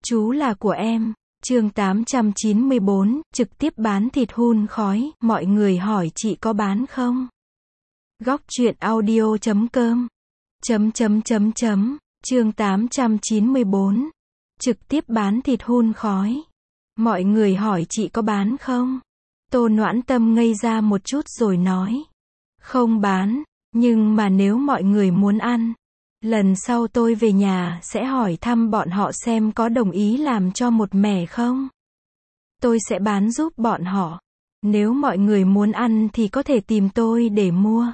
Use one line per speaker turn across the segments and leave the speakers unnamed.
Chú là của em. Chương 894, trực tiếp bán thịt hun khói, mọi người hỏi chị có bán không? Góc truyện audio.com. Chương 894, trực tiếp bán thịt hun khói. Mọi người hỏi chị có bán không? Tô Noãn Tâm ngây ra một chút rồi nói. Không bán, nhưng mà nếu mọi người muốn ăn, lần sau tôi về nhà sẽ hỏi thăm bọn họ xem có đồng ý làm cho một mẻ không. Tôi sẽ bán giúp bọn họ. Nếu mọi người muốn ăn thì có thể tìm tôi để mua.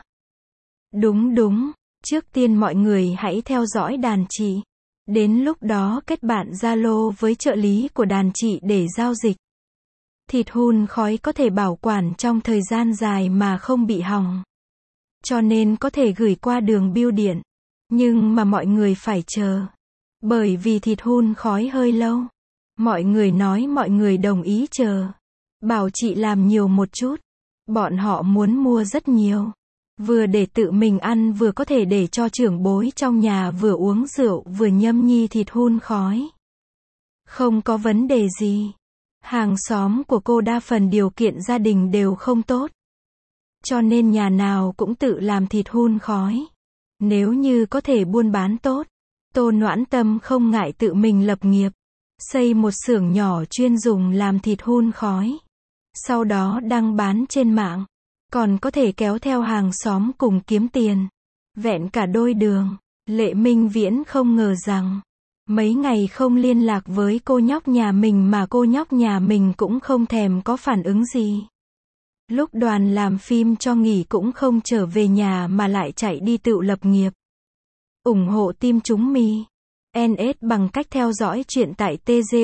Đúng, trước tiên mọi người hãy theo dõi đàn chị. Đến lúc đó kết bạn Zalo với trợ lý của đàn chị để giao dịch. Thịt hun khói có thể bảo quản trong thời gian dài mà không bị hỏng. Cho nên có thể gửi qua đường bưu điện. Nhưng mà mọi người phải chờ. Bởi vì thịt hun khói hơi lâu. Mọi người nói mọi người đồng ý chờ. Bảo chị làm nhiều một chút. Bọn họ muốn mua rất nhiều. Vừa để tự mình ăn vừa có thể để cho trưởng bối trong nhà vừa uống rượu vừa nhâm nhi thịt hun khói. Không có vấn đề gì. Hàng xóm của cô đa phần điều kiện gia đình đều không tốt. Cho nên nhà nào cũng tự làm thịt hun khói. Nếu như có thể buôn bán tốt, Tô Noãn Tâm không ngại tự mình lập nghiệp. Xây một xưởng nhỏ chuyên dùng làm thịt hun khói. Sau đó đăng bán trên mạng. Còn có thể kéo theo hàng xóm cùng kiếm tiền. Vẹn cả đôi đường. Lệ Minh Viễn không ngờ rằng mấy ngày không liên lạc với cô nhóc nhà mình mà cô nhóc nhà mình cũng không thèm có phản ứng gì. Lúc đoàn làm phim cho nghỉ cũng không trở về nhà mà lại chạy đi tự lập nghiệp. Ủng hộ team chúng mi NS bằng cách theo dõi chuyện tại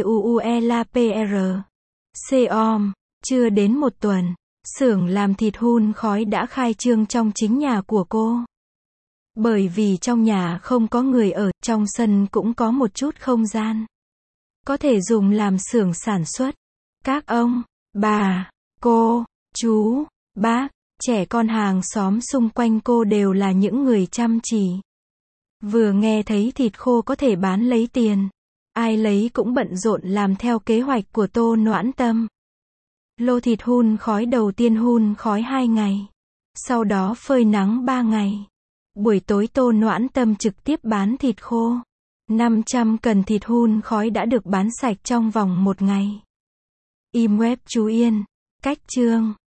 TGUULAPR. Com. Chưa đến một tuần, xưởng làm thịt hun khói đã khai trương trong chính nhà của cô. Bởi vì trong nhà không có người ở, trong sân cũng có một chút không gian. Có thể dùng làm xưởng sản xuất. Các ông, bà, cô, chú, bác, trẻ con hàng xóm xung quanh cô đều là những người chăm chỉ. Vừa nghe thấy thịt khô có thể bán lấy tiền, ai lấy cũng bận rộn làm theo kế hoạch của Tô Noãn Tâm. Lô thịt hun khói đầu tiên hun khói 2 ngày. Sau đó phơi nắng 3 ngày. Buổi tối Tô Noãn Tâm trực tiếp bán thịt khô. 500 cân thịt hun khói đã được bán sạch trong vòng 1 ngày. Im web chú Yên. Cách chương